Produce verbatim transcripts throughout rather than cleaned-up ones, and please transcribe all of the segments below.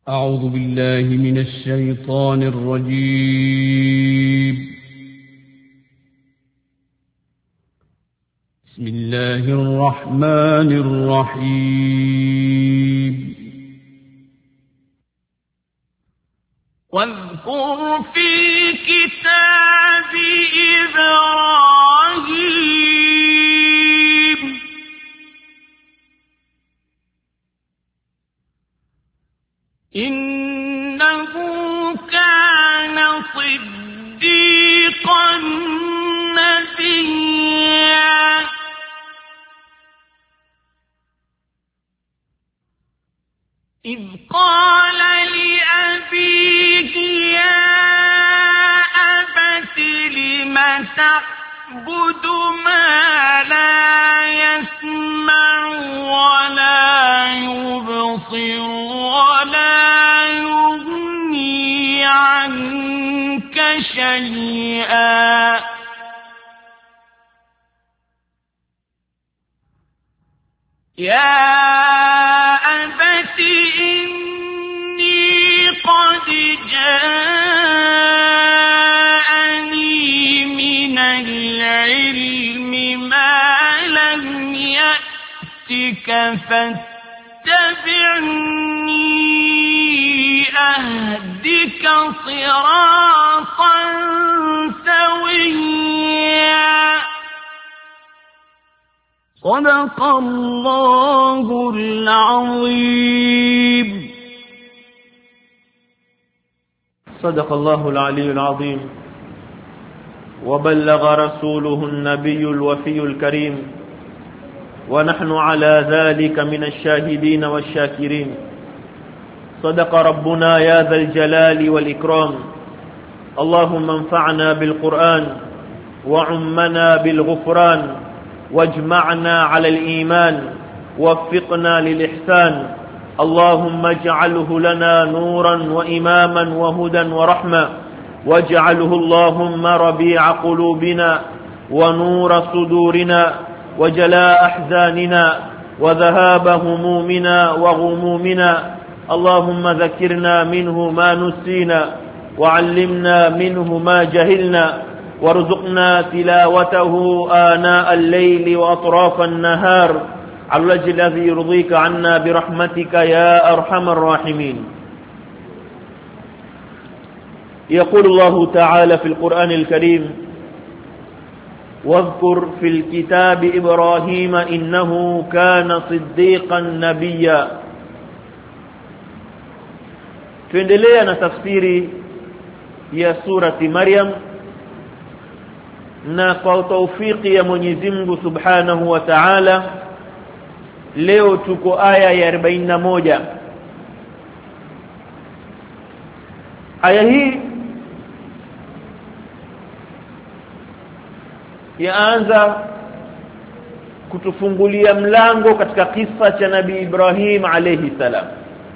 أعوذ بالله من الشيطان الرجيم. بسم الله الرحمن الرحيم. واذكر في الكتاب إبراهيم إنه كان صديقا نبيا إذ قال لأبيه يا أبت لم تعبد ما لا يسمع ولا يبصر ولا يغني عنك شيئا يا أبت إني قد جاءني من العلم ما لم يأتك فاتبعني أهدك صراطا سويا صدق الله العظيم. صدق الله العلي العظيم وبلغ رسوله النبي الوفي الكريم ونحن على ذلك من الشاهدين والشاكرين. صدق ربنا يا ذا الجلال والإكرام. اللهم انفعنا بالقرآن وعمنا بالغفران واجمعنا على الإيمان ووفقنا للإحسان. اللهم اجعله لنا نورا وإماما وهدى ورحمة واجعله اللهم ربيع قلوبنا ونور صدورنا وجلاء أحزاننا وذهاب همومنا وغمومنا. اللهم ذكرنا منه ما نسينا وعلمنا منه ما جهلنا وارزقنا تلاوته آناء الليل وأطراف النهار على الوجه الذي يرضيك عنا برحمتك يا أرحم الراحمين. يقول الله تعالى في القرآن الكريم: واذكر في الكتاب إبراهيم إنه كان صديقا نبيا. tuendelea na tafsiri ya surati Maryam, na kwa taufiki ya Mwenyezi Mungu Subhanahu wa Ta'ala leo tuko aya ya arobaini na moja. Aya hii yaanza kutufungulia mlango katika kisa cha Nabii Ibrahim alayhi salam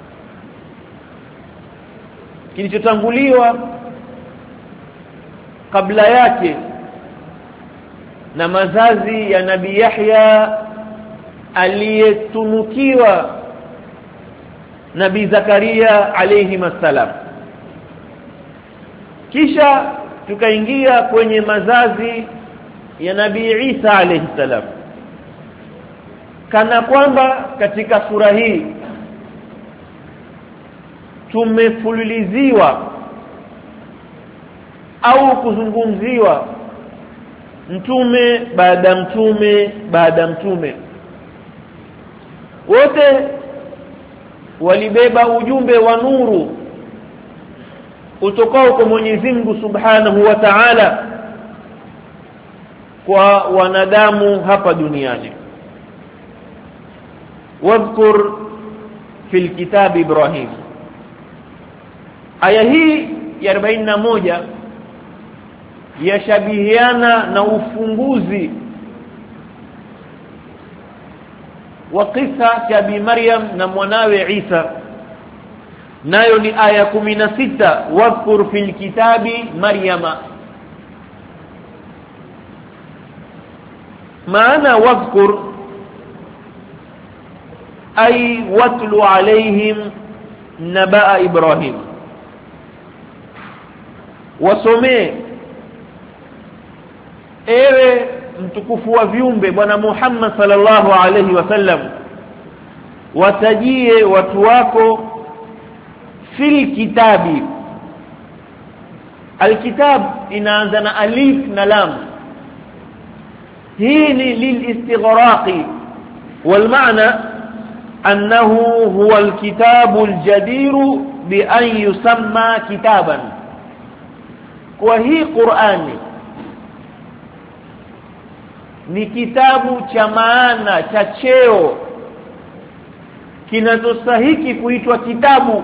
kilichotanguliwa kabla yake na mazazi ya Nabii Yahya aliyetunukiwa Nabii Zakaria alayhi masalam. Kisha tukaingia kwenye mazazi ya Nabii Isa alayhi salam, kana kwamba katika sura hii tumefululiziwa au kuzungumziwa mtume baada mtume baada mtume. Wote walibeba ujumbe wa nuru utokao kwa Mwenyezi Mungu Subhanahu wa Ta'ala kwa wanadamu hapa duniani. Wadhkur fil kitab Ibrahim. Aya hii ya arobaini na moja yashabihiana na ufunguzi wa kisa cha Bi Maryam na mwanawe Isa, nayo ni aya kumi na sita, wadhkur fil kitabi Maryama. maana wadhkur أي واتل عليهم nabaa Ibrahim wasome ewe mtukufu wa viumbe bwana Muhammad sallallahu alayhi wasallam watajie watu wako fil kitabi alkitab inaanza na alif na lam hii ni lilistighraqi wal maana annahu huwa alkitabu aljadir bi an yusamma kitaban kwa hii Qur'ani ni kitabu cha maana cha cheo kinachostahili kuitwa kitabu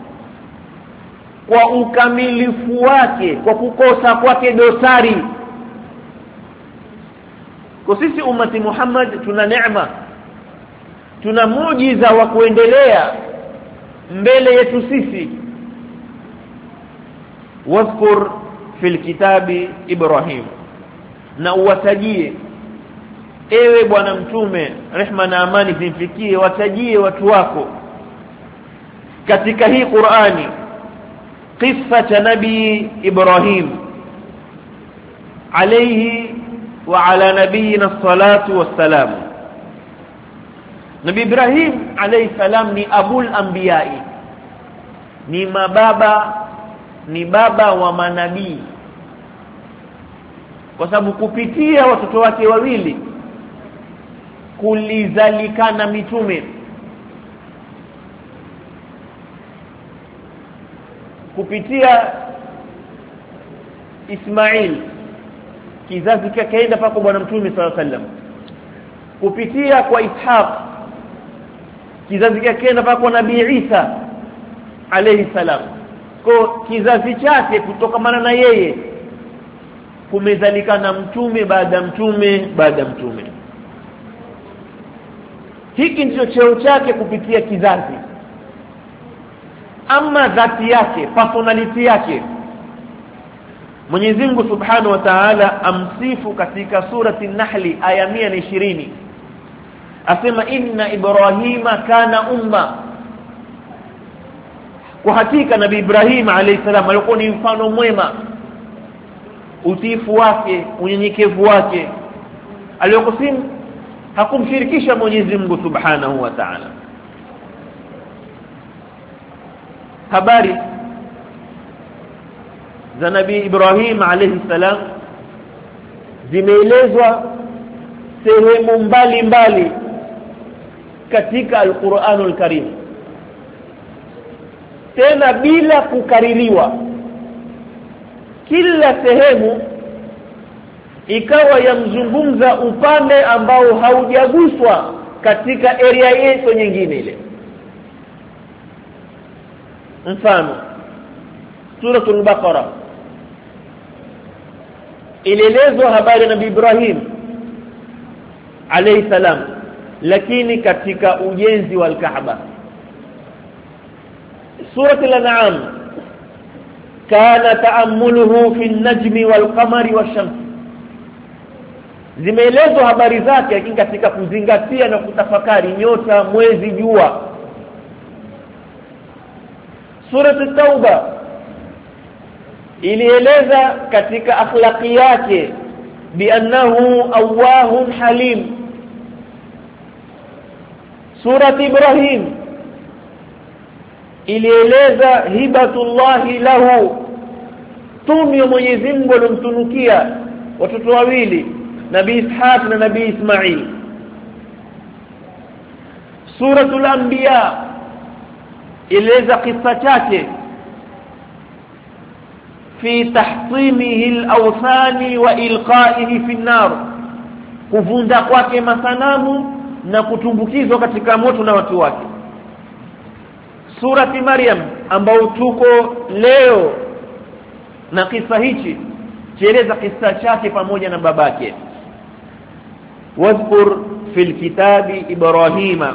kwa ukamilifu wake kwa kukosa kwake dosari kwa sisi ummati Muhammad tuna neema tuna muujiza wa kuendelea mbele yetu sisi wadhkur fil kitabi Ibrahim na uwatajie ewe bwana mtume rehma na amani zimfikie watajie watu wako katika hii Qur'ani kisa cha nabii Ibrahim alayhi wa ala nabiyina salatu wassalam Nabii Ibrahim alayhi salam ni abul anbiya'i ni mababa ni baba wa manabii kwa sababu kupitia watoto wake wawili kulizalikana mitume kupitia Ismail kizazi kikaenda pako bwana mtume sallallahu alaihi wasallam kupitia kwa Ishaq kizazi kikaenda pako nabii Isa alayhi salam kwa kizazi chake kutokamana na yeye kumezalikana mtume baada mtume baada mtume hiki ndicho cheo chake kupitia kizazi ama dhati yake personality yake Mwenyezi Mungu Subhanahu wa Ta'ala amsifu katika surati an-Nahl aya mia na ishirini asema inna Ibrahima kana umma kwa hakika nabii Ibrahim alayhi salam alikuwa ni mfano mwema utiifu wake unyenyekevu wake aliyokusim hakumshirikisha Mwenyezi Mungu Subhanahu wa Ta'ala habari za nabii Ibrahim alayhi salam zimeelezwa sehemu mbalimbali katika al-Qur'anul Karim tena bila kukaririwa kila sehemu ikawa yamzungumza upande ambao haujaguswa katika area yetu nyingine ile mfano suratul Baqara ilielezwa habari ya nabii Ibrahim alayhi salam lakini katika ujenzi wa al-Kaaba suratul An'am kana ta'ammuluhu fi an-najmi wal-qamari wash-shams zimeelezwa habari zake lakini katika kuzingatia na kutafakari nyota mwezi jua Surah at-Tauba ilieleza katika akhlaqi yake biannahu awwahun halim Surah Ibrahim ilieleza hibatullahi lahu tumi ya Mwenyezi Mungu alomtunukia watoto wawili nabii Ishaq na nabii Ismail Suratul Anbiya ileza kisa chake fi tahtimihi al-awthani wa ilqa'ihi fi an-nar kuvunda kwake masanamu na kutumbukizwa katika moto na watu wake Surati Maryam ambao tuko leo na kisa hichi kieleza kisa chake pamoja na babake wadhkur fil kitabi Ibrahima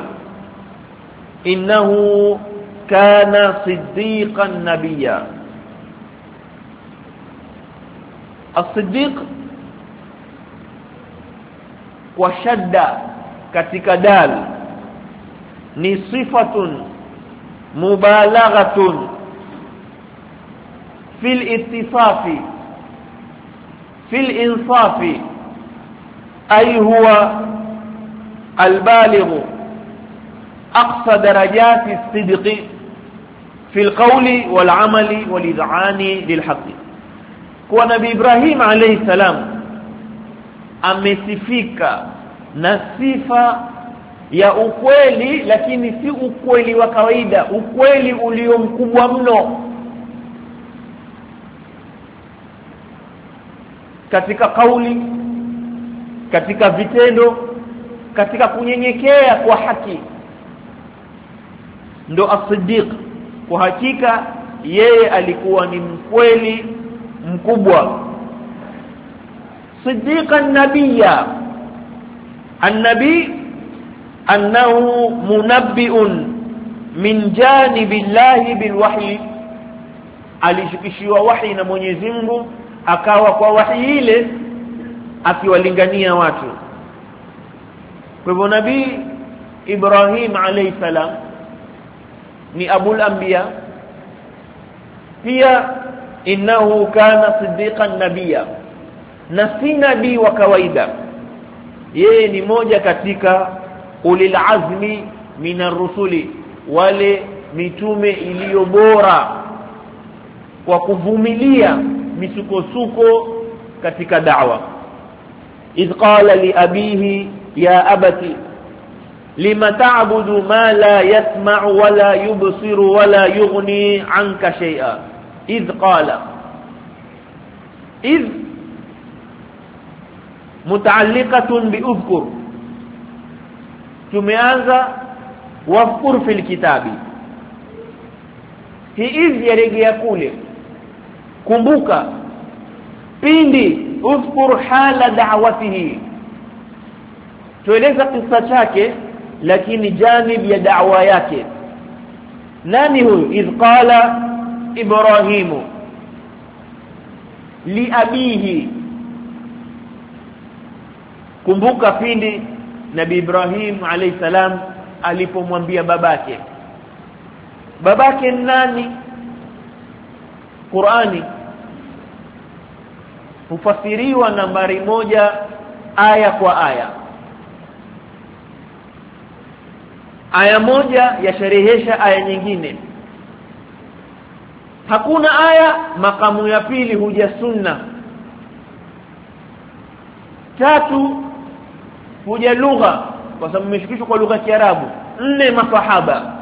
innahu kana siddiqan nabiyya as-siddiq kwa shadda katika dal ni sifatun mubalaghatun fil ittisafi fil insafi ay huwa albaligh aqsa darajati as-sidqi fil qawli wal amali wal id'ani lil haqq. Kwa Nabii Ibrahim alayhi salam amesifika na sifa ya ukweli, lakini si ukweli wa kawaida, ukweli ulio mkubwa mno katika kauli, katika vitendo, katika kunyenyekea kwa haki. Ndo as-siddiq. Kwa hakika yeye alikuwa ni mkweli mkubwa. Siddiqan nabiyya, an-nabi annahu munabbi'un min janibillahi bilwahyi, alishikishiwa wahi na Mwenyezi Mungu, akawa kwa wahi ile akiwalingania watu. Kwa hivyo Nabii Ibrahim alayhi salam ni abul anbiya, pia innahu kana siddiqan nabiyya, na si nabii wa kawaida, yeye ni moja katika ulil azmi minar rusuli, wale mitume iliyo bora kwa kuvumilia misukosuko katika da'wa. idh qala li abihi ya abati lima ta'budu ma la yasma'u wa la yubsiru wa la yughni 'anka shay'a. idh qala, idh muta'alliqatun bi udhkur, tumeanza wafkur fil kitabi. Hii idh yarejea kule, kumbuka pindi, udhkur hala da'watihi, tueleza kisa chake lakini janib ya da'wa yake. Nani huyu? idh qala Ibrahimu li abihi, kumbuka pindi Nabii Ibrahim alayhi salam alipomwambia babake. Babake nani? Qur'ani hufasiriwa nambari moja aya kwa aya. Aya moja yasherehesha aya nyingine. Hakuna aya makamu ya pili huja sunna. Tatu huja lugha, kwa sababu imeshikishwa kwa lugha ya Kiarabu. Nne masahaba.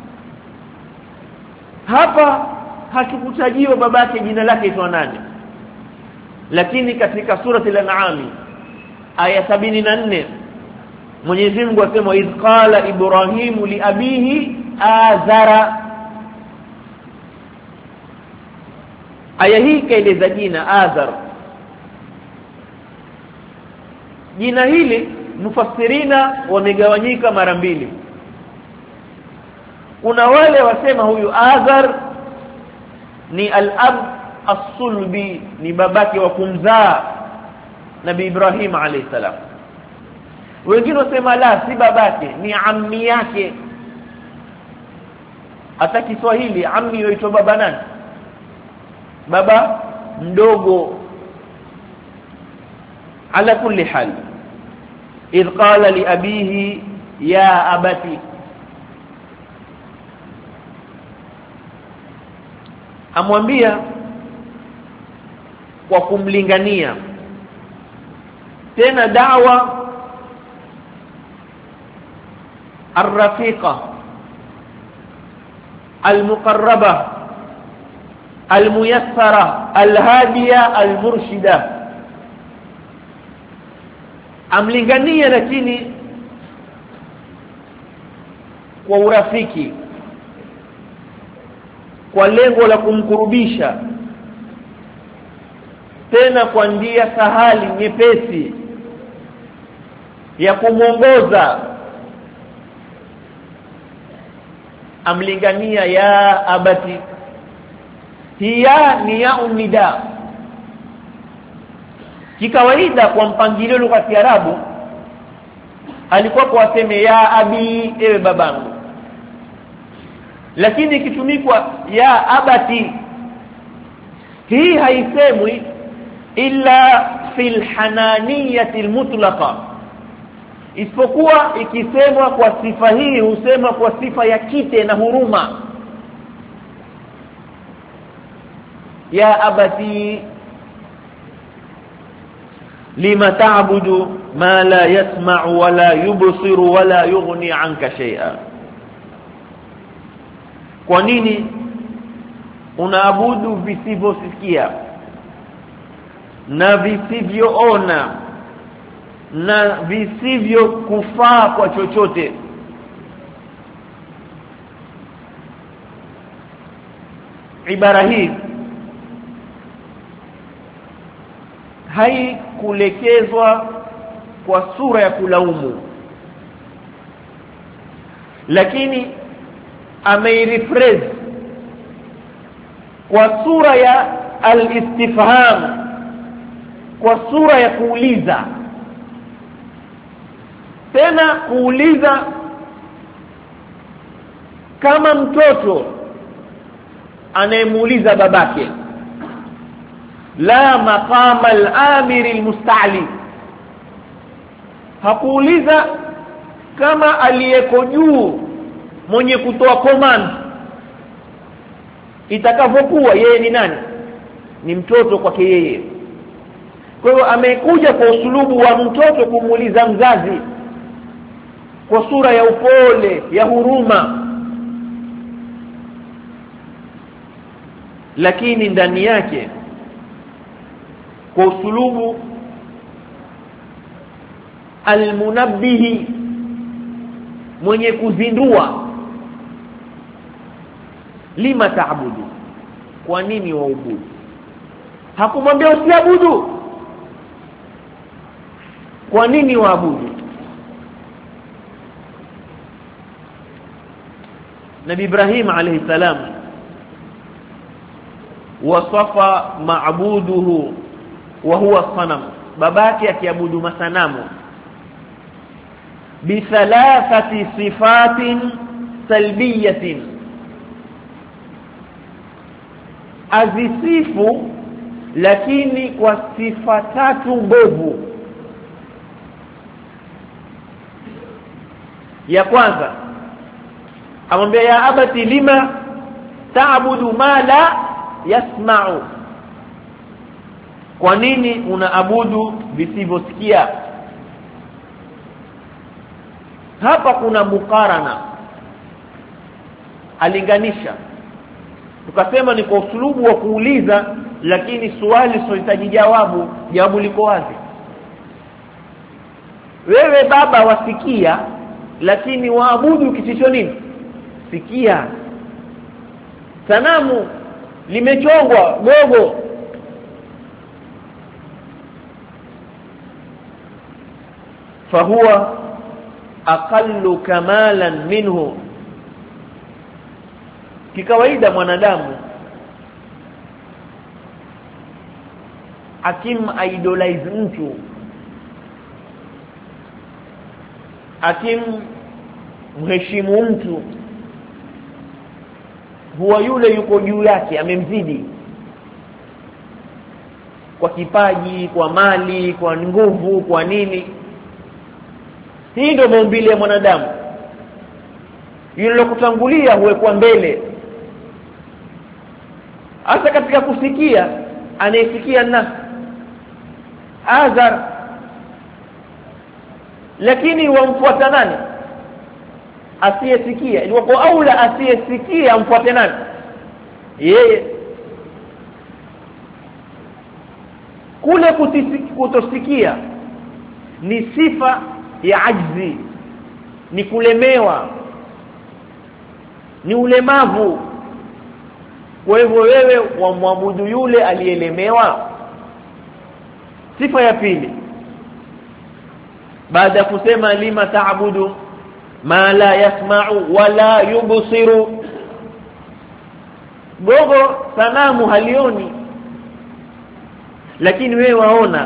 Hapa hakikutajiwa babake jina lake itwa nani, lakini katika surati al-An'am aya sabini na nne Mwenyezi Mungu asema idh qala Ibrahimu li abihi azara. Aya hii kaeleza jina Azar. Jina hili mufassirina wamegawanyika mara mbili. Kuna wale wasema huyu Azar ni al-ab as-sulbi, ni babake wa kumzaa Nabii Ibrahim alayhi salam. Wengine wasema la, si babake, ni ammi yake. Hata Kiswahili ammi huitwa baba nani? Baba mdogo. Ala kulli hal, idh qala li abihi ya abati, amwambia kwa kumlingania. Tena da'wa الرفيقة المقربة الميسرة الهادية المرشدة. amlingania lakini kwa urafiki, kwa lengo la kumkurubisha, tena kwa njia sahali nyepesi ya kumuongoza. Amlingania ya abati, hiya ni ya unida. Kikawaida kwa mpangilio lugha ya Kiarabu alikuwa kwa aseme ya abi, ewe babangu. lakini ikitumikwa ya abati hii haisemwi illa fil hananiyati almutlaqa isipokuwa ikisemwa kwa sifa hii husema kwa sifa ya kite na huruma ya abati lima ta'budu ma la yasma'u wa la yubsiru wa la yughni 'anka shay'a kwa nini unaabudu visivyosikia na visivyoona na visivyo kufaa kwa chochote ibara hii haikulekezwa kwa sura ya kulaumu lakini ameirephrase kwa sura ya al-istifham kwa sura ya kuuliza tena kuuliza kama mtoto anayemuuliza babake la maqama al-amir al-musta'li hakuuliza kama aliyeko juu mwenye kutoa command itakavyokuwa yeye ni nani ni mtoto kwake yeye kwa hiyo amekuja kwa usulubu wa mtoto kumuuliza mzazi kwa sura ya upole ya huruma lakini ndani yake kwa usulubu almunabbihi mwenye kuzindua lima taabudu kwa nini waabudu hakumwambia usiabudu kwa nini waabudu Nabii Ibrahim alayhi salam wasafa maabuduhu wa huwa sanam babake akiabudu masanamu bi thalathati sifatin salbiyatin azisifu lakini kwa sifa tatu mbovu ya kwanza amwambia ya abati lima ta'budu ma la yasma'u kwa nini unaabudu visivyosikia hapa kuna mukarana alinganisha tukasema ni kwa usulubu wa kuuliza lakini swali sohitaji jawabu jawabu liko wazi wewe baba wasikia lakini waabudu kisicho nini sikia sanamu limechongwa gogo fahuwa aqallu kamalan minhu kikawaida mwanadamu akim idolize mtu akim mheshimu mtu huwa yule yuko juu yake amemzidi kwa kipaji kwa mali kwa nguvu kwa nini hii ndio maumbile ya mwanadamu yule kutangulia huwekwa mbele hasa katika kusikia anayesikia na Azar lakini wamfuata nani asiyesikia ilikuwa aula asiyesikia amfuate nani yeye kule kutosikia ni sifa ya ajzi ni kulemewa ni ulemavu kwa hivyo wewe wamwabudu yule aliyelemewa sifa ya pili baada ya kusema lima ta'budu ma la yasma'u wala yubsiru gogo sanamu halioni lakini wewe waona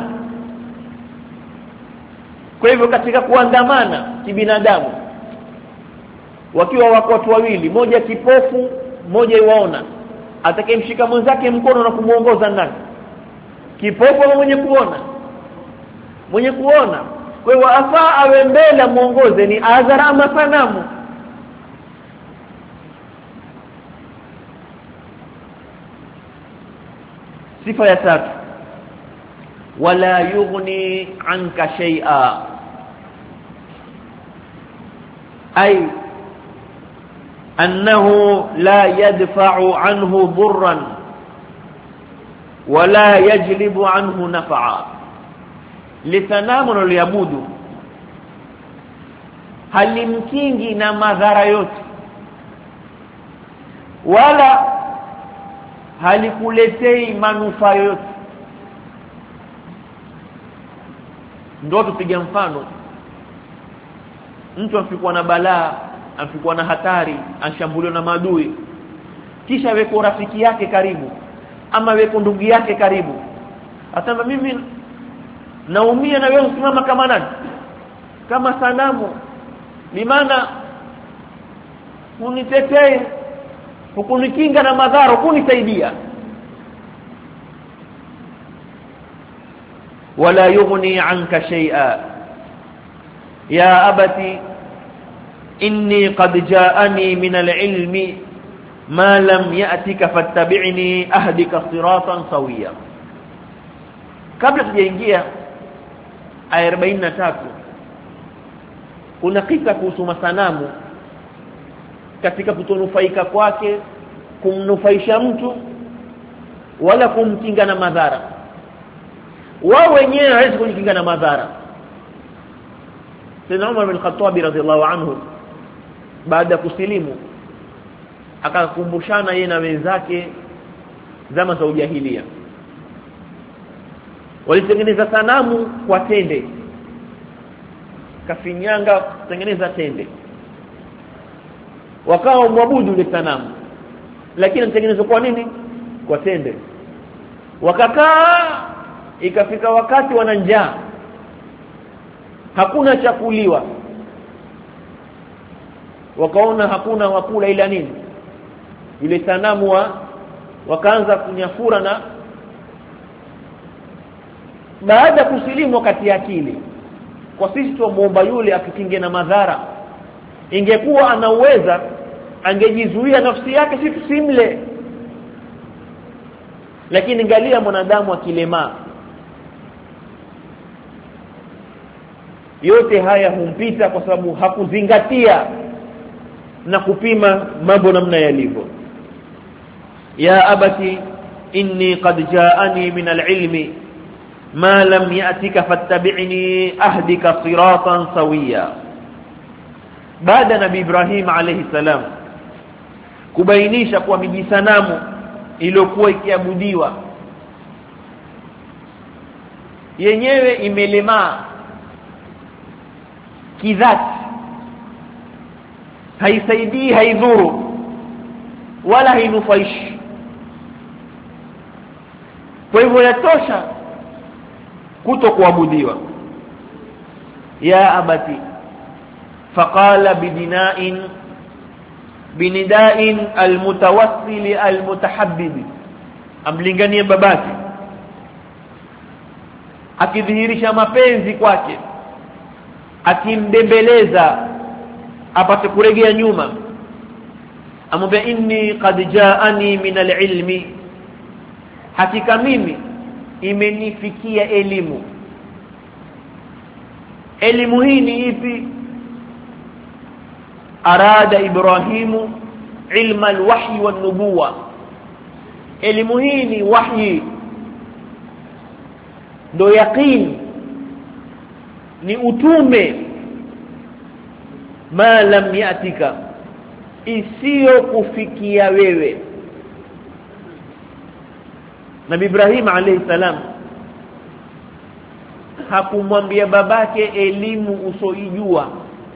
kwa hivyo katika kuandamana kibinadamu wakiwa wako watu wawili, moja kipofu, moja iwaona, atakayemshika mwenzake mkono na kumuongoza ndani? Kipofu au mwenye kuona? Mwenye kuona. Kwa hiyo afaa awe mbele muongoze, ni adhara ama sanamu. Sifa ya tatu, wala yughni anka shay'a, ay annahu la yadfa'u anhu dhurran wala yajlibu anhu naf'a. Lisanamu naliabudu halimkingi na madhara yote, wala halikuletei manufaa yote. Ndio tupige mfano, mtu afikwa na balaa, afikwa na hatari, anshambuliwa na maadui, kisha weko rafiki yake karibu ama weko ndugu yake karibu, atamba mimi naumia na wewe usimama kama nani? Kama sanamu. Ni maana unitetee, ukunikinga na madhara, ukunisaidia. wala yughni anka shay'a ya abati inni qad ja'ani min al-ilmi ma lam ya'tika fattabi'ni ahdika siratan sawiya. Kabla tujaingia aya arobaini na tatu, kuna kisa kuhusu masanamu katika kutonufaika kwake, kumnufaisha mtu wala kumkinga na madhara. Wao wenyewe hawezi kujikinga na madhara. Sayyidina Umar bin Khattab radhiyallahu anhu baada ya kusilimu akakumbushana yeye na wenzake zama za ujahilia. Walitengeneza sanamu kwa tende, kafinyanga kutengeneza tende, wakawa muabudu ile sanamu, lakini mtengenezwa kwa nini? Kwa tende. Wakakaa, ikafika wakati wana njaa, hakuna chakuliwa, wakaona hakuna wakula ila nini? Ile sanamu wa wakaanza kunyafura. Na baada ya kusilimu wakati akili, kwa sisi tuomba yule akikinge na madhara, ingekuwa anaweza angejizuia nafsi yake, si tusimle. Lakini angalia mwanadamu akilema, yote haya humpita kwa sababu hakuzingatia na kupima mambo namna yalivyo. ya abati inni qad ja'ani min al-ilmi ma lam ya'tika fattabi'ni ahdika siratan sawiya. Baada nabii Ibrahim alayhi salam kubainisha kwa miji sanamu iliyokuwa ikiabudiwa yenyewe imelemaa kidhati, haisaidii, haidhuru wala hainufaishi, kwa hivyo yatosha kutokuabudiwa. ya abati faqala bidina'in binida'in almutawassil almutahabbib, amlinganie babake akidhihirisha mapenzi kwake, akimbembeleza apate kuregea nyuma, amwambia inni qad ja'ani min al-ilmi, hakika mimi imenifikia elimu. Elimu hii ni ipi? Arada Ibrahimu ilma al-wahyi wan-nubuwa. Elimu hii ni wahyi, ndo yaqeen, ni utume. ma lam yatika, isiyo kufikia wewe. Nabii Ibrahim alayhi salam hakumwambia babake elimu usoijua,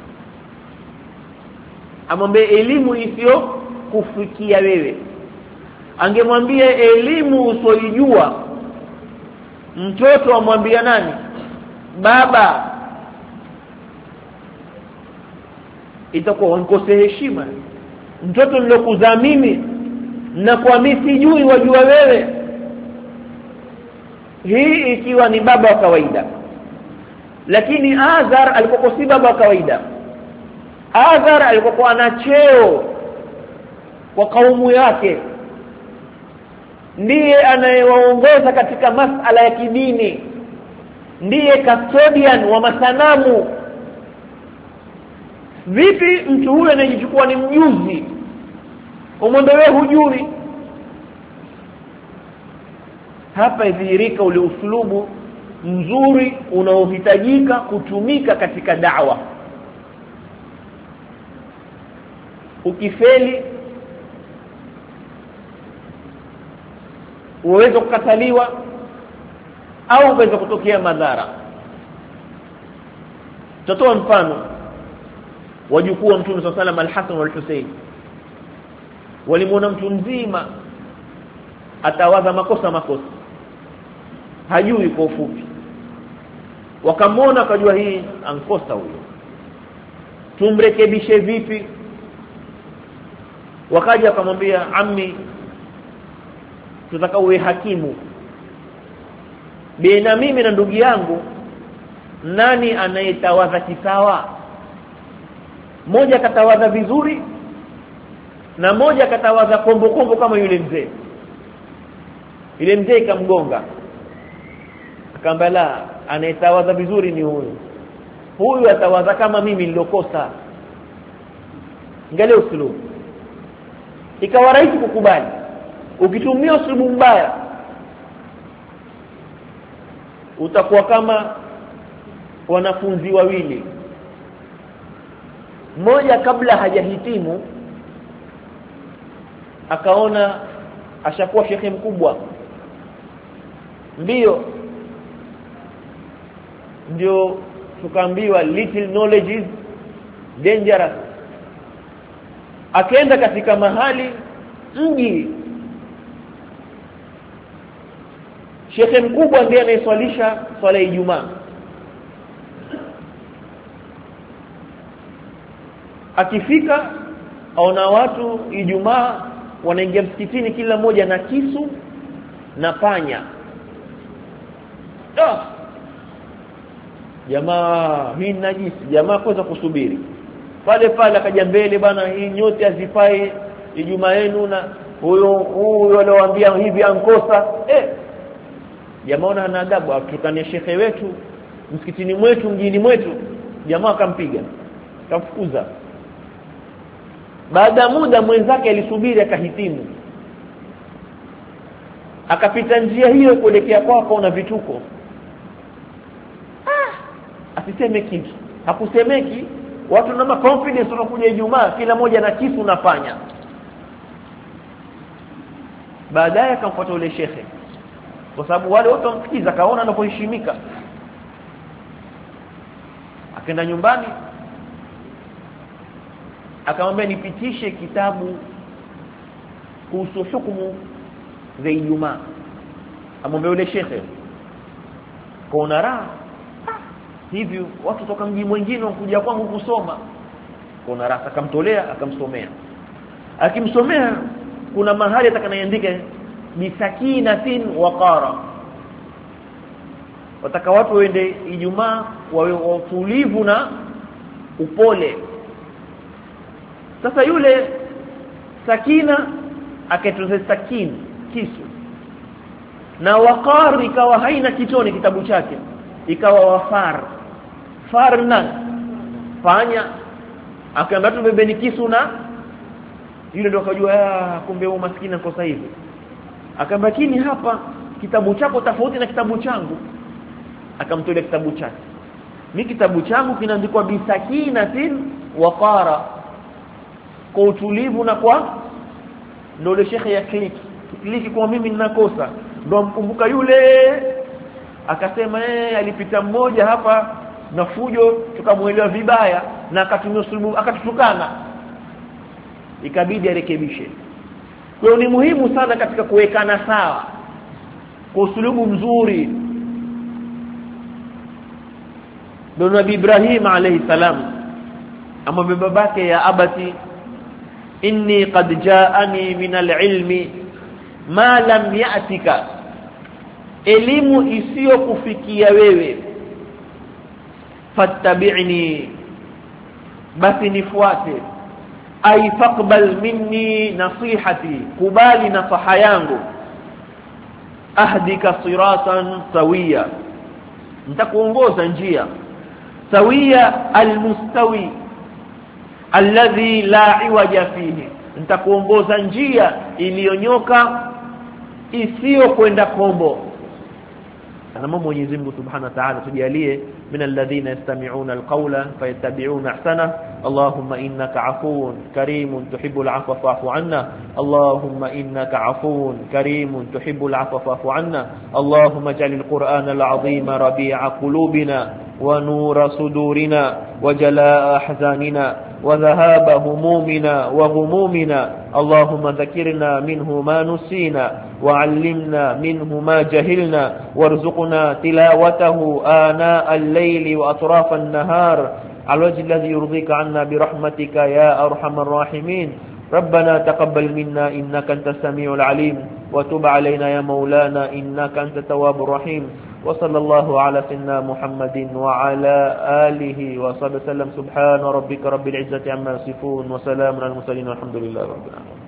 amwambie elimu isiyo kufikia wewe. Angemwambia elimu usoijua, mtoto amwambia nani? Baba. itakuwa wankose heshima. Mtoto nilokuzaa mimi na kwa mimi sijui wajua wewe. Hii ikiwa ni baba wa kawaida. Lakini Azar alikuwa si baba wa kawaida. Azar alikuwa ana cheo kwa kaumu yake, ndiye anayewaongoza katika masala ya kidini, ndiye custodian wa masanamu. Vipi mtu huyo anajichukua ni mjuzi umwombe wewe hujui? Hapa idhihirika ule uslubu mzuri unaohitajika kutumika katika da'wa. Ukifeli uweze kukataliwa au uweze kutokea madhara. Tutatoa mfano wajukuu wa Mtume sallallahu alayhi wasallam al-Hasan wal-Husayn. Walimuona mtu mzima atawaza makosa makosa, hajui kwa ufupi. Wakamwona akajua hii ankosa huyo, tumrekebishe vipi? Wakaja akamwambia, ammi, tutaka uwe hakimu baina mimi na ndugu yangu, nani anayetawadha kisawa? Mmoja akatawadha vizuri na mmoja akatawadha kombo kombo kama yule mzee. Yule mzee ikamgonga, akamwambia, la, anayetawadha vizuri ni huyu. Huyu atawadha kama mimi nilokosa. Angalia usulubu. Ikawa rahisi kukubali. Ukitumia usulubu mbaya utakuwa kama wanafunzi wawili. Mmoja kabla hajahitimu akaona ashakuwa shekhe mkubwa, ndio ndio tukaambiwa little knowledge is dangerous. Akaenda katika mahali mji, shekhe mkubwa ndiye anayeswalisha swala ya Ijumaa. Akifika aona watu Ijumaa wanaingia msikitini kila mmoja na kisu na panya. Ah! Jamaa hii najisi, jamaa kwanza kusubiri. Pale pale akaja mbele, bana, hii nyote azifai Ijumaa yenu, na huyo huyo alowaambia hivi ankosa. Eh, jamaa ana adabu, atukania shekhe wetu msikitini mwetu, mjini mwetu. Jamaa akampiga, akamfukuza. Baada muda mwenzake alisubiri akahitimu, akapita njia hiyo kuelekea kwako na vituko. Ah, asiseme kitu, hakusemeki. Watu na confidence wanakuja Ijumaa kila moja na kisu na panya. Baadaye akamfuata yule shekhe, kwa sababu wale wote wamsikiza, kaona anapoheshimika. Akaenda nyumbani akamwambia, nipitishe kitabu kuhusu hukumu za Ijumaa. Amwambia yule shekhe, kaona raha hivi watu toka mji mwingine wakuja kwangu kusoma. Kaona raha, akamtolea akamsomea. Akimsomea kuna mahali atakanaandika bisakinatin waqara. Wataka watu waende Ijumaa wawe watulivu na upole. Sasa yule sakina akatoza sakin, kisu, na waqar ikawa haina kitoni kitabu chake, ikawa wafar farna fanya. Akaambia tu bebeni kisu, na yule ndo akajua kumbe huyu maskini kosa hivi. Akaambia, kini hapa kitabu chako tofauti na kitabu changu. Akamtolea kitabu chake. Mimi kitabu changu kinaandikwa bisakinatin waqara, kwa utulivu na kwa ndio ile shekhe ya kliki kliki kwa mimi ninakosa. Ndio mkumbuka yule akasema eh, alipita mmoja hapa na fujo, tukamuelewa vibaya na akatumia usulubu akatutukana, ikabidi arekebishe. Kwa ni muhimu sana katika kuwekana sawa kwa usulubu mzuri. Ndio Nabii Ibrahim alayhi salam amwambia babake ya abati inni qad jaani min al-ilmi ma lam ya'tika elimu isiyo kufikia wewe fattabi'ni basi nifuate ay faqbal minni nasihati kubali nasaha yangu ahdika siratan sawiya nitakuongoza njia sawiya almustawi alladhi la iwaja fihi nitakuongoza njia iliyonyoka isiyo kwenda kombo. Anamwomba Mwenyezi Mungu Subhanahu wa Ta'ala tujalie min alladhina yastami'una alqawla fayattabi'una ahsana. Allahumma innaka 'afuwun karimun tuhibbul 'afwa fa'fu 'anna. Allahumma innaka 'afuwun karimun tuhibbul 'afwa fa'fu 'anna. Allahumma ij'alil qur'ana al-'azima rabi'a qulubina wa nura sudurina wa jalaa'a ahzanina wa dhahaba humumina wa ghumumina. Allahumma dhakkirna minhu ma nusina wa 'allimna minhu ma jahilna warzuqna tilawatahu ana al-layli wa atrafa an-nahar على الوجه الذي يرضيك عنا برحمتك يا أرحم الراحمين. ربنا تقبل منا إنك أنت السميع العليم وتب علينا يا مولانا إنك أنت التواب الرحيم. وصلى الله على سيدنا محمد وعلى آله وصحبه وسلم. سبحان ربك رب العزة عما يصفون وسلام على المرسلين والحمد لله رب العالمين.